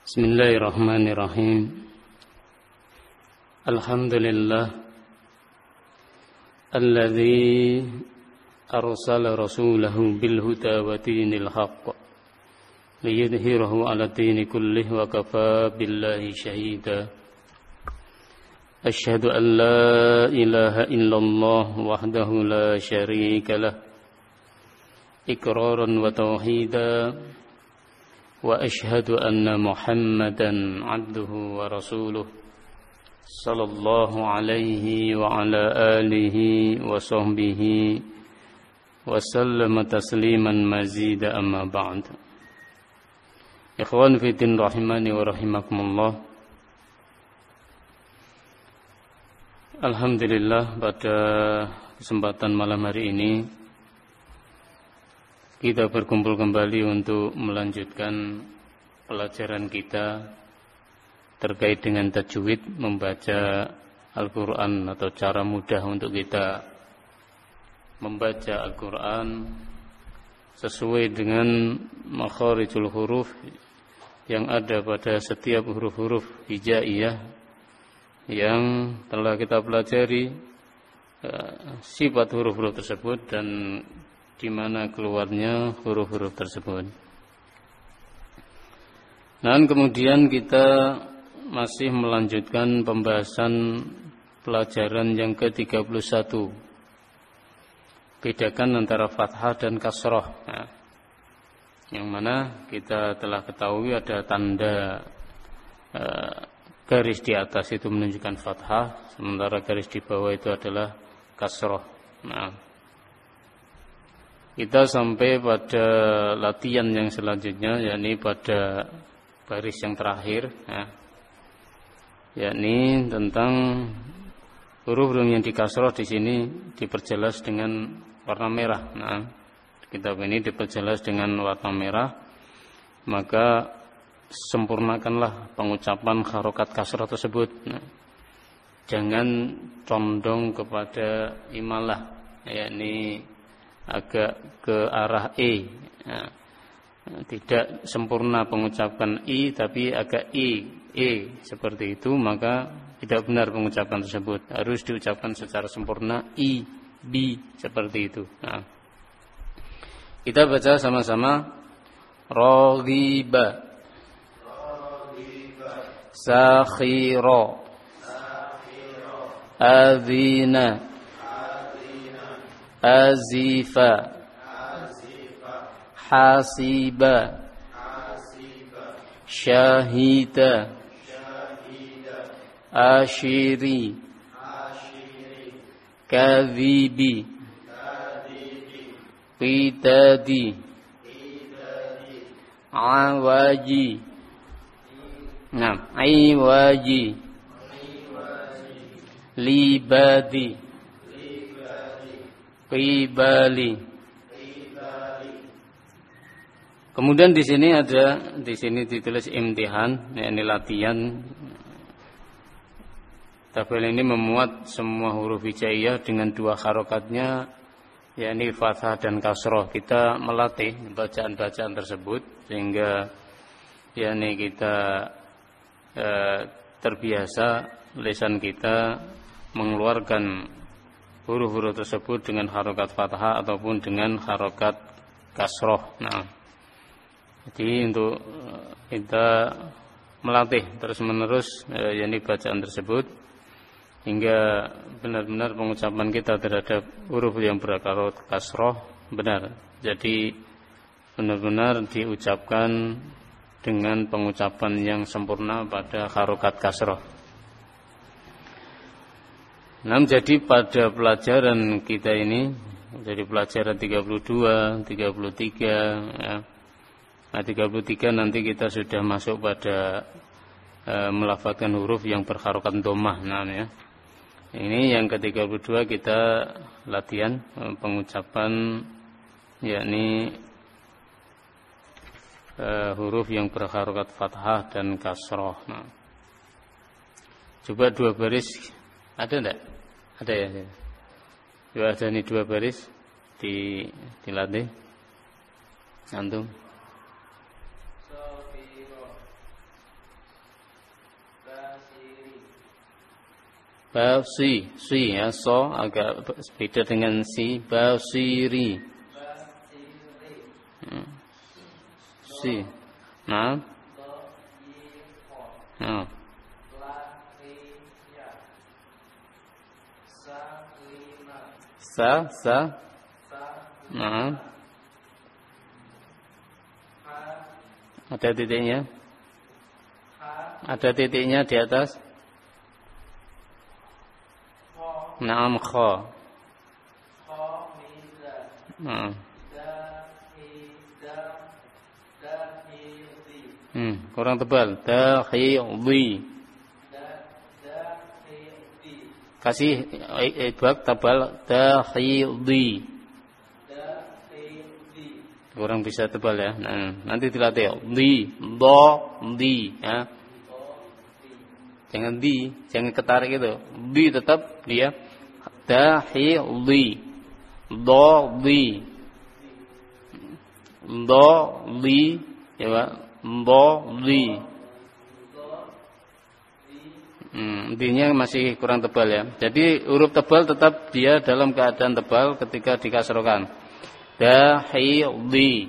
Bismillahirrahmanirrahim. Alhamdulillah alladzi arsala rasulahu bil huda wa dinil haqq liyudhhirahu 'ala dini kullih wa kafaa billahi shahida. Asyhadu an la ilaha illallah wahdahu la syarika lah iqraran wa tauhida. Wa ashhadu anna Muhammadan abduhu wa rasuluh sallallahu alaihi wa ala alihi wa sahbihi wa sallama tasliman mazida amma ba'd. Ikhwan fi din rahimani wa rahimakumullah. Alhamdulillah, pada kesempatan malam hari ini kita berkumpul kembali untuk melanjutkan pelajaran kita terkait dengan tajwid, membaca Al-Quran atau cara mudah untuk kita membaca Al-Quran sesuai dengan makharijul huruf yang ada pada setiap huruf-huruf hijaiyah yang telah kita pelajari sifat huruf-huruf tersebut dan di mana keluarnya huruf-huruf tersebut. Dan kemudian kita masih melanjutkan pembahasan pelajaran yang ke-31. Bedakan antara fathah dan kasrah. Nah, yang mana kita telah ketahui ada tanda garis di atas itu menunjukkan fathah, sementara garis di bawah itu adalah kasrah. Nah, kita sampai pada latihan yang selanjutnya, yakni pada baris yang terakhir, yakni tentang huruf-huruf yang dikasroh di sini diperjelas dengan warna merah. Nah, kitab ini diperjelas dengan warna merah, maka sempurnakanlah pengucapan harokat kasroh tersebut. Nah, jangan condong kepada imalah, yakni agak ke arah e. Nah, tidak sempurna pengucapan i tapi agak e seperti itu, maka tidak benar pengucapan tersebut. Harus diucapkan secara sempurna i, bi, seperti itu. Nah, kita baca sama-sama. Raghiba, sakhira, adzina, azifa, hasiba, syahida, ashiri, kadhibi, qidadi, awaji, iwaji, libadi, qibali. Kemudian di sini ditulis imtihan, yakni latihan. Tabel ini memuat semua huruf hijaiyah dengan dua harokatnya, yakni fathah dan kasroh. Kita melatih bacaan-bacaan tersebut sehingga yakni kita terbiasa lisan kita mengeluarkan huruf-huruf tersebut dengan harokat fathah ataupun dengan harokat kasroh. Nah, jadi untuk kita melatih terus-menerus yakni bacaan tersebut hingga benar-benar pengucapan kita terhadap huruf yang berharokat kasroh benar. Jadi benar-benar diucapkan dengan pengucapan yang sempurna pada harokat kasroh. Nah, jadi pada pelajaran kita ini, jadi pelajaran 32, 33, ya. Nah, 33 nanti kita sudah masuk pada melafadzkan huruf yang berharokat dhammah. Nah, ya. Ini yang ke-32 kita latihan pengucapan yakni huruf yang berharokat fathah dan kasroh. Nah, coba dua baris ada enggak? Ada ya. Coba ada nih dua baris dilatih. Antum. si ya, so agak beda dengan si, basiri. Si. Nah. Nah. Sa. Nah. Ada titiknya? Ada titiknya di atas? Naam, kha. Nah. Kurang tebal. Dakhili. Kasih ibak tebal. Dakhili. Kurang bisa tebal ya. Nah, nanti dilatih. Di ya. Jangan jangan ketarik gitu. Di tetap dia. Dakhili. Di. Ya, Pak. Di. Intinya masih kurang tebal ya. Jadi huruf tebal tetap dia dalam keadaan tebal ketika dikasrokan. Dahili.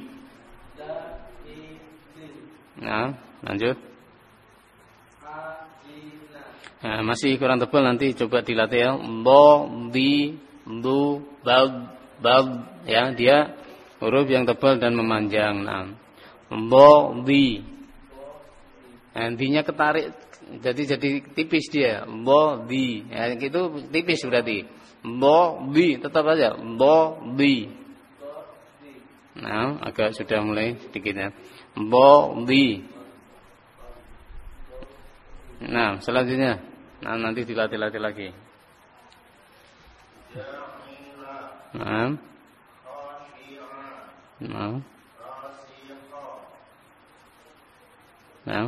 Nah, lanjut. Nah, masih kurang tebal, nanti coba dilatih ya. Du, bal ya, dia huruf yang tebal dan memanjang. Nah, di. Nantinya ketarik, jadi tipis dia. Di, ya, itu tipis berarti. Di, tetap aja. Di. Nah, agak sudah mulai sedikit ya. Di. Nah, selanjutnya. Nah, nanti dilatih-latih lagi. Nah. Nah. Nah.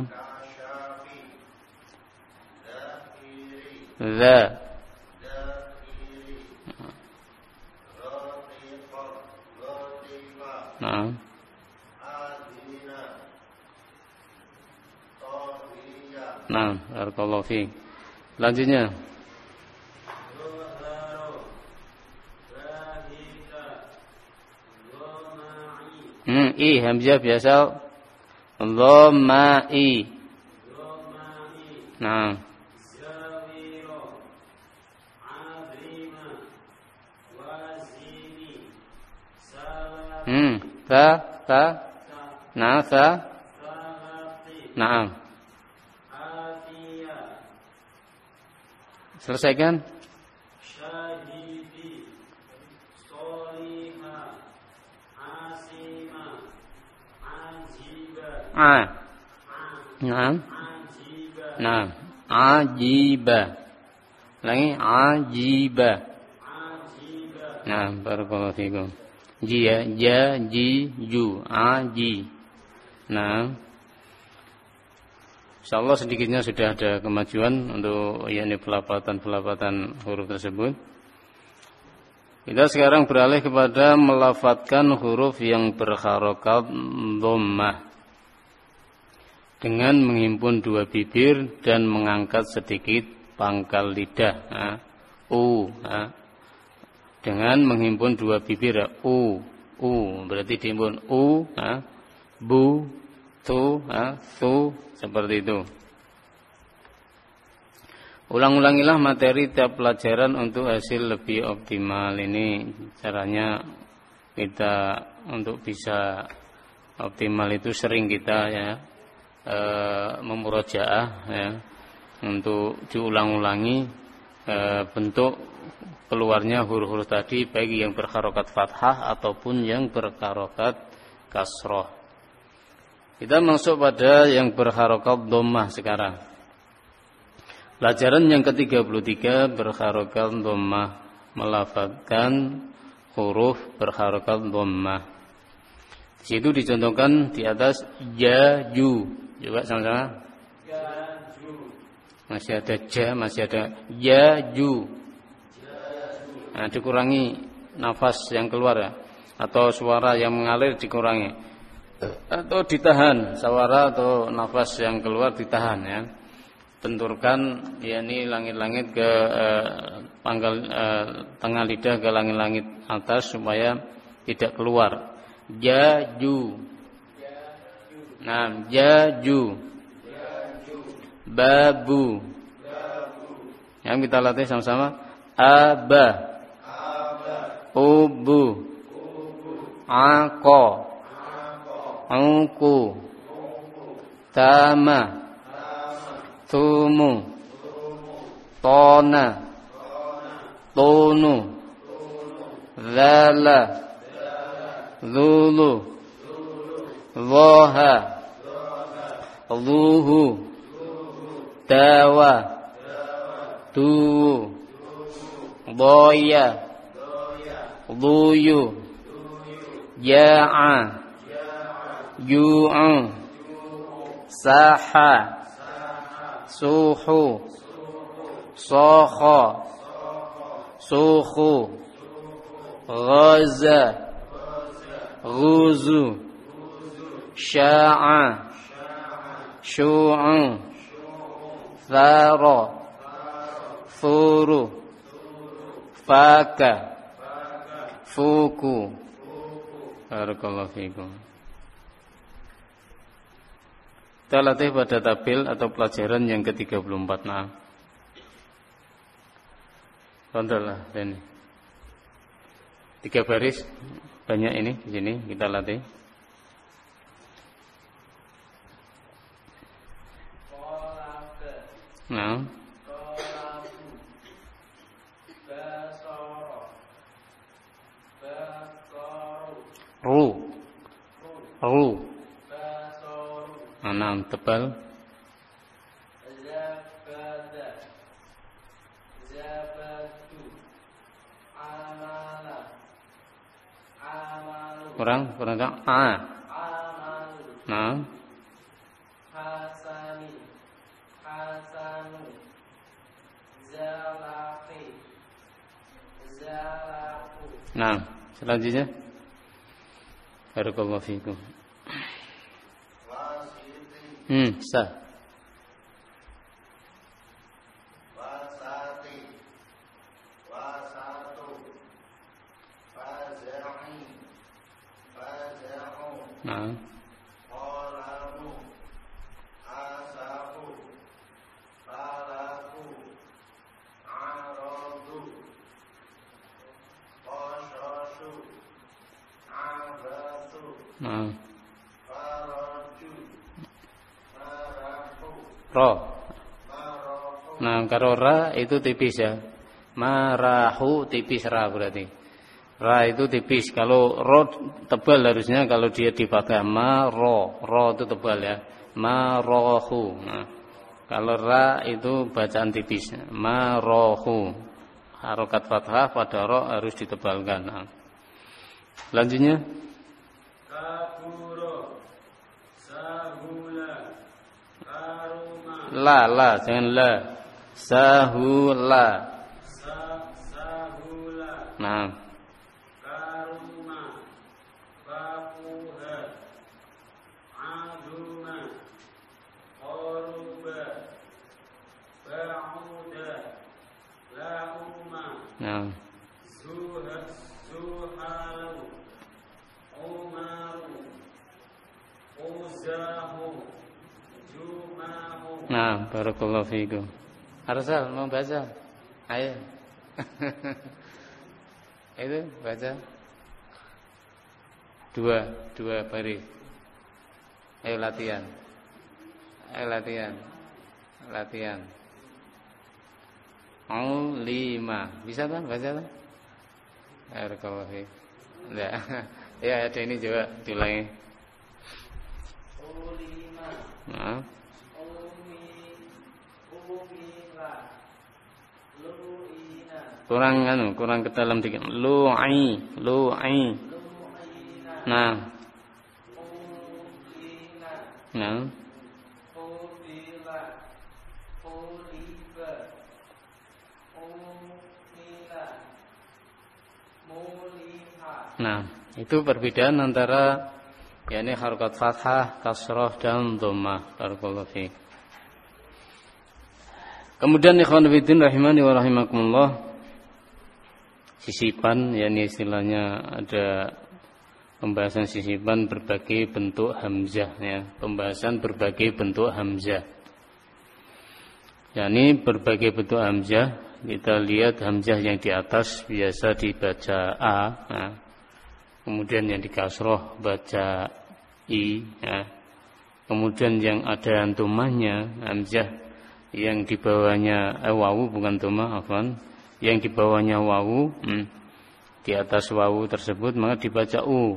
Za. Nah. Nah, barakallahu fiik. Lanjutnya. I hamzah biasa. Dhamai. Nah. Fa. Nah, fa. Nah. Selesaikan. Nah, ajiba. Lagi ajiba. Nah, barakallahu fikum. Ji ya, ju, aji. Nah, insyaallah sedikitnya sudah ada kemajuan untuk yakni pelafatan huruf tersebut. Kita sekarang beralih kepada melafadzkan huruf yang berharokat dhammah dengan menghimpun dua bibir dan mengangkat sedikit pangkal lidah. Dengan menghimpun dua bibir, berarti dihimpun bu, tu, seperti itu. Ulang-ulangilah materi tiap pelajaran untuk hasil lebih optimal. Ini caranya kita untuk bisa optimal itu sering kita ya memurojaah ya, untuk diulang-ulangi bentuk keluarnya huruf-huruf tadi, baik yang berharokat fathah ataupun yang berharokat kasroh. Kita masuk pada yang berharokat dhammah sekarang. Pelajaran yang ke-33 berharokat dhammah, melafadzkan huruf berharokat dhammah. Di situ dicontohkan di atas jaju. Coba sama-sama. Jaju. Masih ada ja, masih ada jaju. Nah, dikurangi nafas yang keluar ya, atau suara yang mengalir dikurangi, atau ditahan suara atau nafas yang keluar ditahan ya. benturkan yakni langit-langit ke tengah lidah ke langit-langit atas supaya tidak keluar. Jaju. Nah, jaju. Babu. Yang kita latih sama-sama. Aba. Ubu. Ako. Uku. Tama. Tumu. Tona. Tonu. Zala. Zulu. Zoha. Zuhu. Dawa. Tu. Doya. Duyu. Ja'a. Ju'u. Saha. Suhu. Sokha. Suhu. Ghaza. Ghuzu. Sya'a. Syu'u. Thara. Thuru. Faka. Fuku. Barakallahu fikum. Kita latih pada tabel atau pelajaran yang ke-34. Nah, kontrollah ini. 3 baris banyak ini di sini kita latih. Nah, ru. Nah, tebal. Kurang tak? Nah. Nah, selanjutnya. Barakallahu fikum. Sah. Wasati. Wasatu. Fazai. Fazau. Nah. Qalamu. Asafu. Falaku. Aradu. Qashashu. Abatu. Nah. Ro. Nah, kalau ra itu tipis ya. Marahu tipis ra berarti. Ra itu tipis. Kalau ro tebal harusnya kalau dia di fathah. Ro itu tebal ya. Marohu. Nah, kalau ra itu bacaan tipis. Marohu. Harokat fathah pada ro harus ditebalkan. Nah. Selanjutnya. La, jangan la. Sahula. Sahula. Nah. Karuma. Fakuha. Aduma. Qaruba. Ba'uda. Lauma. Nah. Zuhalu. Umaru. Uzahu. Nah, barakallahu fiikum. Arsal mau baca? Ayo. Itu baca. Dua baris. Ayo latihan. Latihan. Mau 5. Bisa kan baca kan? Barakallahu fiikum. Enggak. Ya, ada ini juga diulangi. Nah. Kurang ke dalam dikit. Lu'i. Nah. Nah, itu perbedaan antara yakni harakat fathah, kasrah dan dhammah. Barakallahu fiik. Kemudian ikhwan fillah rahimani wa rahimakumullah, sisipan, yakni istilahnya ada pembahasan sisipan berbagai bentuk hamzah, ya, pembahasan berbagai bentuk hamzah. Yakni berbagai bentuk hamzah, kita lihat hamzah yang di atas biasa dibaca a, nah, kemudian yang di kasroh baca i, ya. Kemudian yang ada antumahnya hamzah yang di bawahnya wawu, bukan tumah, afwan, yang di bawahnya wawu, di atas wawu tersebut maka dibaca u.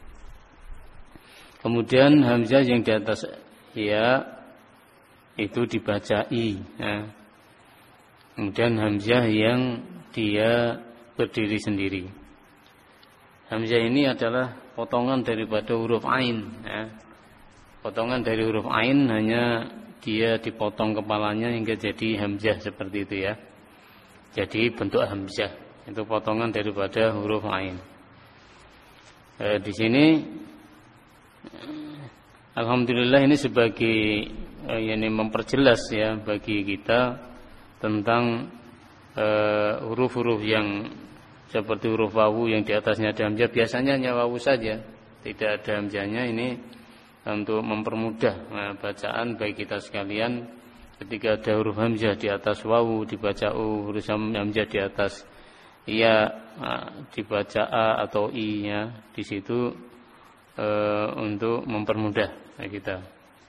Kemudian hamzah yang di atas ya itu dibaca i, ya. Kemudian hamzah yang dia berdiri sendiri. Hamzah ini adalah potongan daripada huruf ain, ya. Potongan dari huruf ain, hanya dia dipotong kepalanya hingga jadi hamzah seperti itu, ya. Jadi bentuk hamzah itu potongan daripada huruf ain. Di sini alhamdulillah ini sebagai ini memperjelas, ya, bagi kita tentang huruf-huruf yang seperti huruf wawu yang di atasnya ada hamzah. Biasanya hanya wawu saja, tidak ada hamzahnya. Ini untuk mempermudah bacaan bagi kita sekalian. Ketika ada huruf hamzah di atas wawu dibaca u, huruf hamzah di atas ya dibaca a atau i, ya. Di situ untuk mempermudah kita.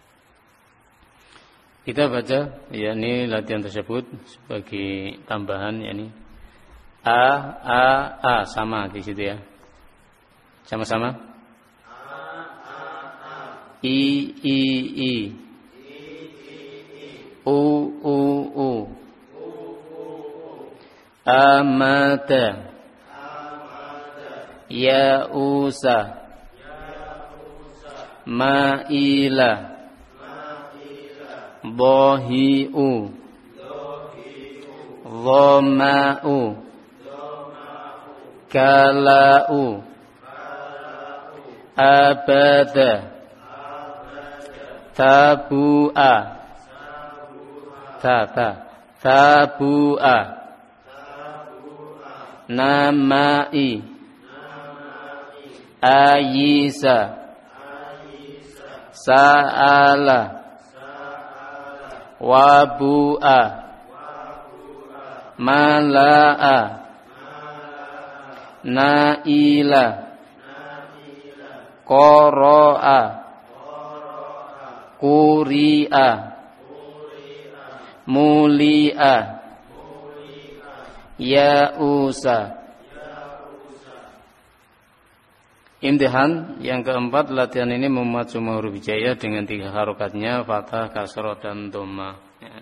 Kita baca, ya, ini latihan tersebut sebagai tambahan, ya, ini a sama di situ, ya. Sama-sama. I u amata ya usa maila bohiu dhama'u kalau abada tabu'a tabu'a namai ayisa sa'ala wabu'a mala'a naila qara'a Kuri'a muli'a ya'usa. Imtihan yang keempat, latihan ini memuat semua huruf hijaiyah dengan 3 harokatnya, fathah, kasroh, dan dhamma.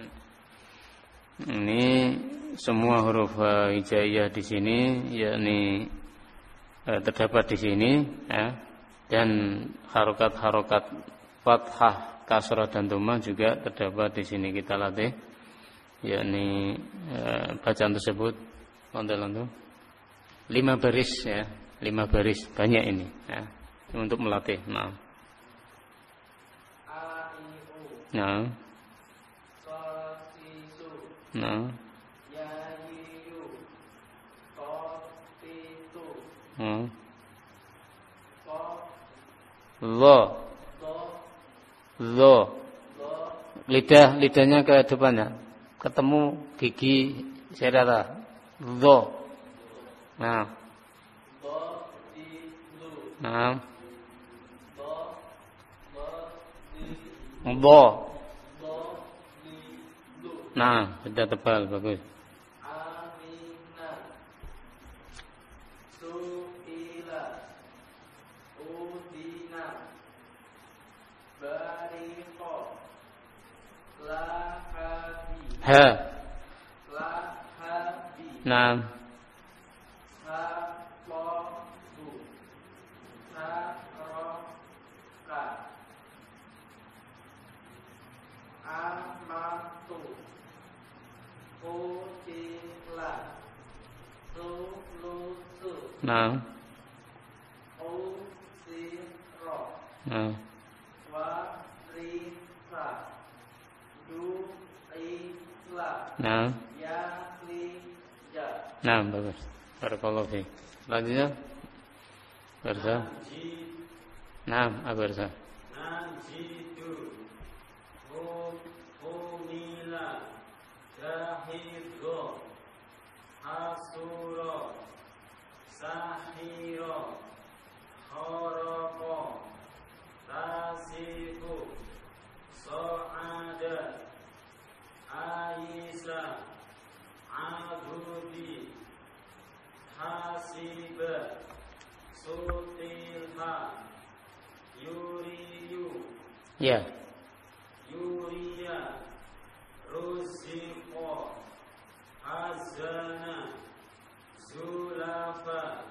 Ini semua huruf hijaiyah di sini, yakni terdapat di sini, ya. Dan harokat-harokat fathah, kasrah, dan dhamma juga terdapat di sini. Kita latih, yakni bacaan tersebut ontel-ontel 5 baris, ya, 5 baris, banyak ini, ya, untuk melatih. Nah, Lo lidahnya ke depan, ya, ketemu gigi serata. Lo, nah, lo, nah, sudah tebal, bagus. Ha. Nah. Nah. Nah. Nah. Nah, bagus. Barakallahu fiik. Lanjutnya. Barza. Nah, Abarza. Najidu humila jahidho hasuro sahiro horoko tasifu so'ada Aisa Abudi Hasiba Sutilha Yuriyu Ya. Yuriya Ruziqo Hazana Zulafa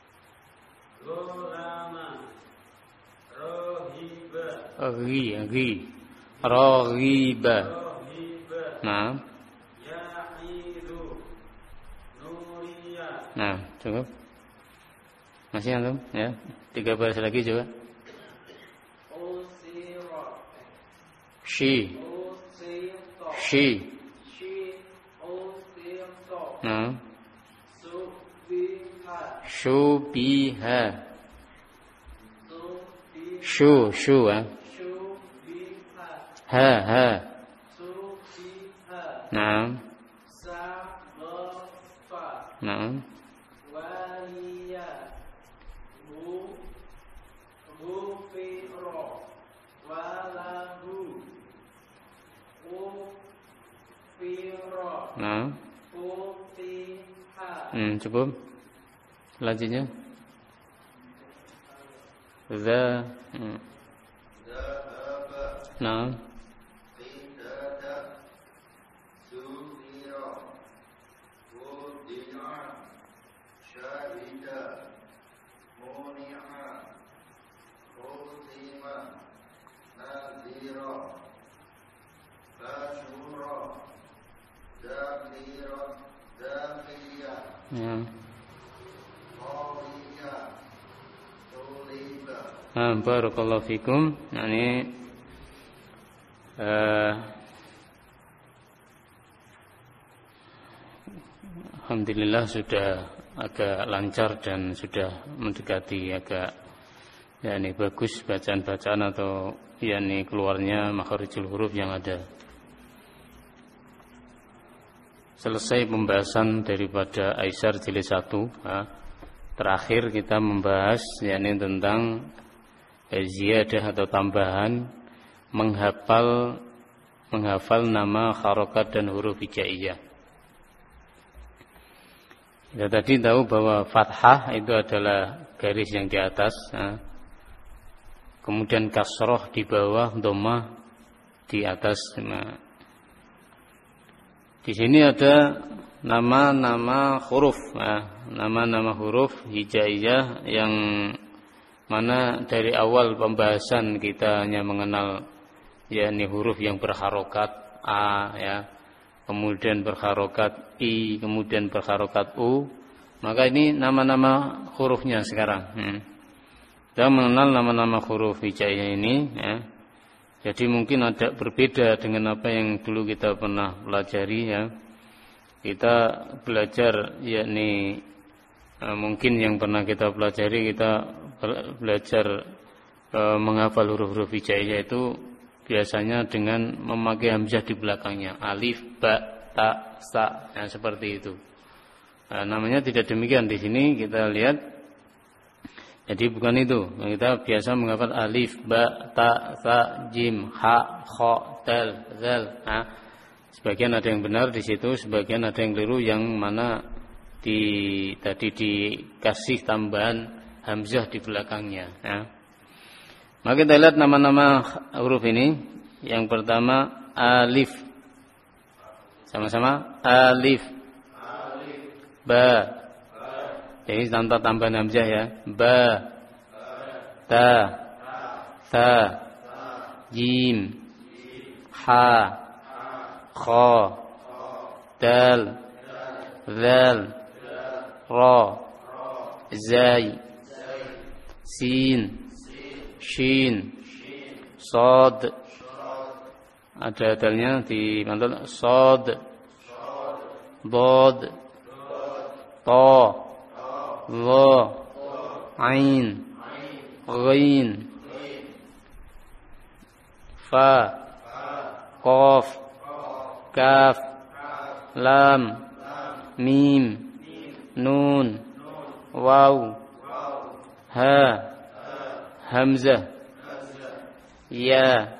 Gulama Rohiba Rohiba. Nah. Ya'idu Nuriya. Nah, cukup. Masih antum? Ya. 3 baris lagi coba. Usiro Shi. Usito Shi. Shi Usito Nah. Subiha Syubiha. Subiha Shu Subiha ha. Subiha Nah. Sabafa Nah. Waliya Gufiro Walahu Ufiro Nah. Futiha Cukup. Lanjutnya. Za. Nah. Qidada Zuhira Wudi'a Syahida Muni'a Hutima Nadhira Bashura Dakhira Dakhiyah Ya. Qawiyah Tuliba. Barakallahu fikum. Nah, ini alhamdulillah sudah agak lancar dan sudah mendekati agak yakni bagus bacaan-bacaan atau yakni keluarnya makharijul huruf yang ada. Selesai pembahasan daripada Aisar jilid 1. Terakhir kita membahas yakni tentang ziyadah atau tambahan menghafal nama harokat dan huruf hijaiyah. Kita tadi tahu bahwa fathah itu adalah garis yang di atas, kemudian kasroh di bawah, dhammah di atas. Di sini ada nama-nama huruf, nama-nama huruf hijaiyah yang mana dari awal pembahasan kita hanya mengenal yakni huruf yang berharokat A, ya, kemudian berharokat I, kemudian berharokat U. Maka ini nama-nama hurufnya sekarang. Kita mengenal nama-nama huruf hijaiyah ini, ya. Jadi mungkin ada berbeda dengan apa yang dulu kita pernah pelajari, ya. Kita belajar yakni mungkin yang pernah kita pelajari, kita belajar menghafal huruf-huruf hijaiyah itu biasanya dengan memakai hamzah di belakangnya, alif, ba, ta, sa, nah, seperti itu. Namanya tidak demikian di sini kita lihat. Jadi bukan itu. Kita biasa menghafal alif, ba, ta, sa, jim, ha, kha, dal, zal. Sebagian ada yang benar di situ, sebagian ada yang keliru, yang mana tadi dikasih tambahan hamzah di belakangnya. Maka kita lihat nama-nama huruf ini. Yang pertama alif. Sama-sama alif. Ba. Jadi tanpa tambahan hamzah, ya. Ba. Ta. Tha. Jim. Ha. Kha. Dal. Zal. Ra. Zai. Sin. Shin. Sad. ada dalnya di mantul sod, bod, to, lo, ain, ghain, fa, qaf, kaf, lam, mim, nun, waw, ha, hamzah, ya,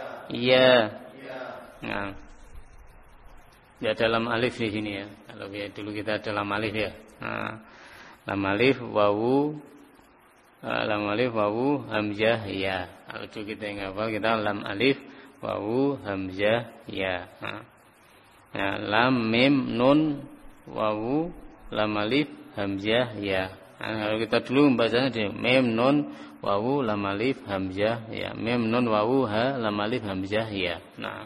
nah, ya dalam alif di sini ya. Kalau ya dulu kita dalam alif ya. Nah, lam alif, wawu, hamzah, ya. Kalau dulu kita yang hafal kita lam alif, wawu, hamzah, ya. Nah, lam, mim, nun, wawu, lam alif, hamzah, ya. Nah, kalau kita dulu membacanya di mim, nun, wawu, lam alif, hamzah, ya. Mim, nun, wawu, ha, lam alif, hamzah, ya. Nah,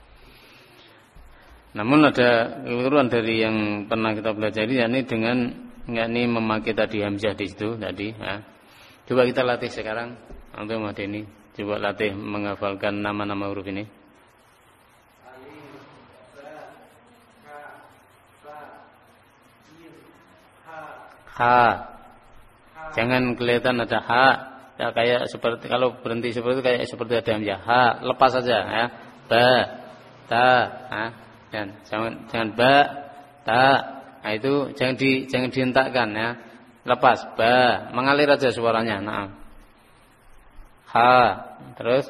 namun ada keliruan dari yang pernah kita pelajari, yakni dengan yakni memakai tadi hamzah di situ tadi. Ya. Coba kita latih sekarang, untuk Mas Deni. Coba latih menghafalkan nama-nama huruf ini. Ha. Jangan kelihatan ada ha. Ya, kayak seperti kalau berhenti seperti itu kayak seperti ada hamzah. Ha, lepas saja ya. Ba, ta, ha. Dan jangan ba, ta. Nah itu jangan dihentakkan ya. Lepas ba, mengalir aja suaranya. Nah. Ha, terus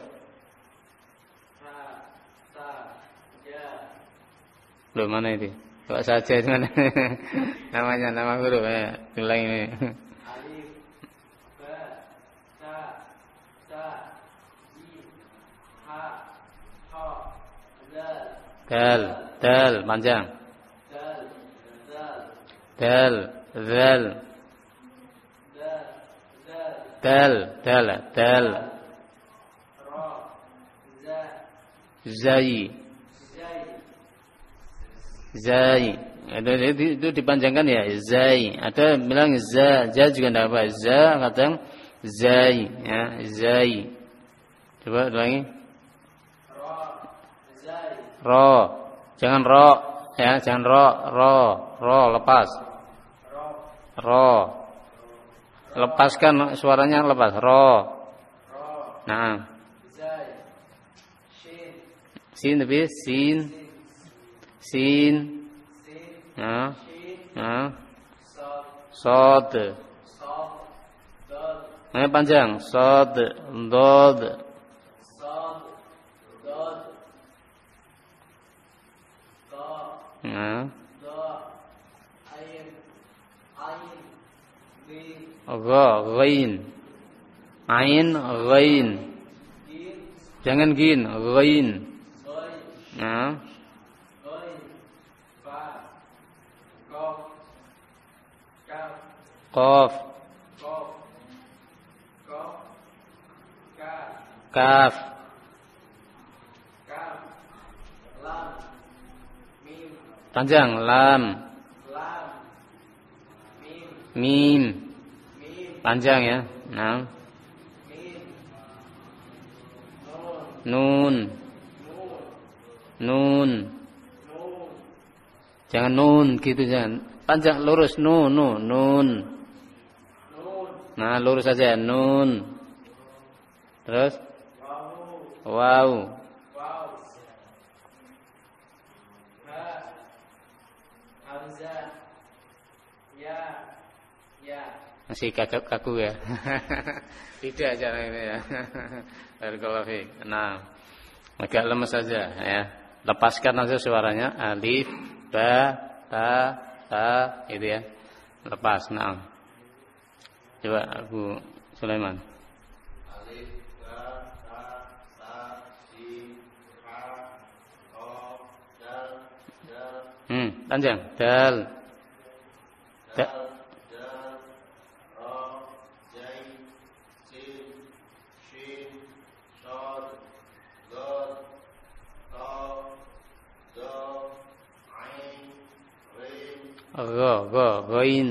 belum mana itu? Kok saja mana? Namanya nama huruf ya. Ulang ini. Alif, ba, ta, jim, ha, ha, dal. Dal panjang. Dal. Ra, za, zai. Itu dipanjangkan ya, zai. Ada bilang za juga tidak apa. Za kadang zai, ya, zai. Coba ulangi. Ro. Jangan ro, ya, jangan ro, lepas. Ro. Lepaskan suaranya, lepas. Ro. Nah. Sin tapi sin. Nah. Sod. Nah, panjang. Sod, dod. Nah. Ghain. Ain, ghain. Jangan gin, ghain. Nah. Qaf. Kaf. Panjang, lam. Mim. Panjang ya. Nah. Nun. Jangan nun gitu, jangan. Panjang lurus nun. Nah, lurus saja nun. Terus waw. Masih kaku ya. Tidak cara ini ya. Barakallahu fiik. Nah, agak lemes saja ya. Lepaskan aja suaranya. Alif, ba, ta, itu ya. Lepas. Nah. Coba Abu Sulaiman. Alif, ba, ta, sin, ha, qaf, dal. Panjang. Dal. Ghain.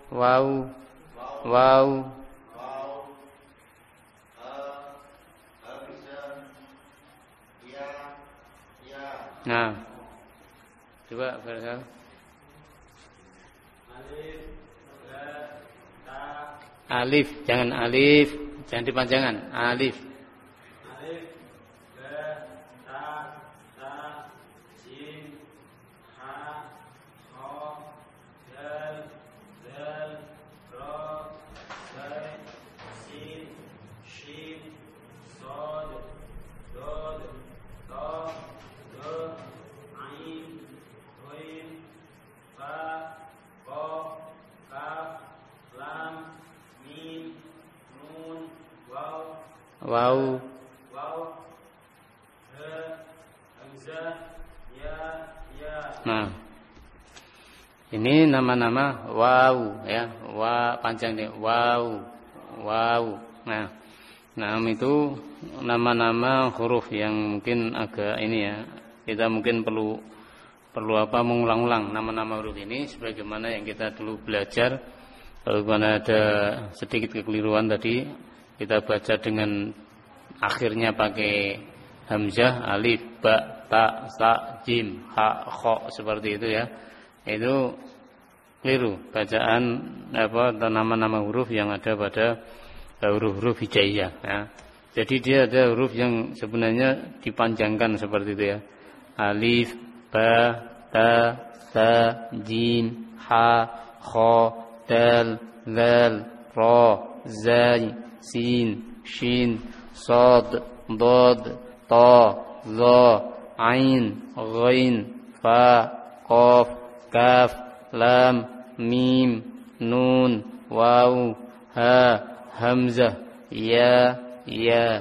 waw, waw, waw, hamzah, ya, ya. nah coba Faisal. Alif, jangan alif, jangan dipanjangan. Alif. Alif, ba, ta, sa, jim, ha, kha, dal, zal, ra, zai, sin, shin, sad, dad, ta, za, ain, ghain, fa, qaf, kaf, lam, mim, nun, waw, Waw, waw, ha, hamzah, ya, ya. nah ini nama-nama waw ya, wa panjang nih, waw, waw. Nah itu nama-nama huruf yang mungkin agak ini ya, kita mungkin perlu mengulang-ulang nama-nama huruf ini sebagaimana yang kita dulu belajar. Kalau ada sedikit kekeliruan tadi, kita baca dengan akhirnya pakai hamzah, alif, ba, ta, sa, jim, ha, kha seperti itu ya. Itu keliru bacaan nama-nama huruf yang ada pada huruf-huruf hijaiyah ya. Jadi dia ada huruf yang sebenarnya dipanjangkan seperti itu ya. Alif, ba, ta, sa, jim, ha, kha, dal, zal, ra, zai, sin, shin, sad, dad, ta, za, ain, ghain, fa, qaf, kaf, lam, mim, nun, waw, ha, hamzah, ya, ya.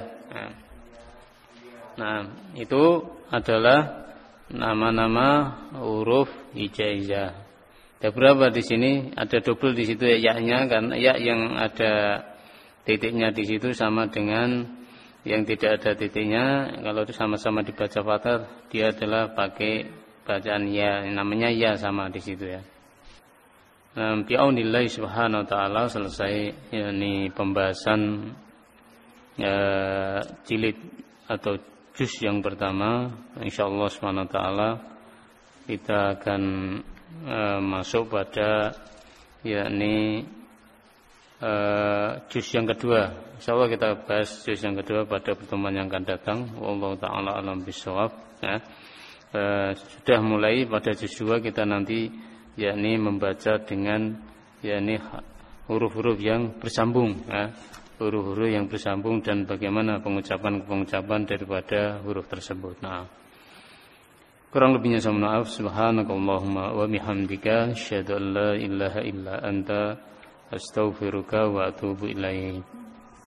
Nah, itu adalah nama-nama huruf hijaiyah. Ada berapa di sini? Ada double di situ ya ya-nya, karena ya yang ada titiknya di situ sama dengan yang tidak ada titiknya. Kalau itu sama-sama dibaca fathah, dia adalah pakai bacaan ya, namanya ya sama di situ ya. Bi'aunillahi subhanahu wa ta'ala selesai yakni pembahasan jilid atau juz yang pertama. Insyaallah subhanahu wa ta'ala kita akan masuk pada yakni juz yang kedua. Insyaallah kita bahas juz yang kedua pada pertemuan yang akan datang. Wallahu ta'ala alam bisawab ya. Sudah mulai pada juz 2 kita nanti yakni membaca dengan yakni huruf-huruf yang bersambung ya. Huruf-huruf yang bersambung dan bagaimana pengucapan daripada huruf tersebut. Nah, kurang lebihnya saya mohon maaf. Subhanakallahumma wa bihamdika asyhadu an la ilaha illa anta astaghfiruka wa atubu ilaik.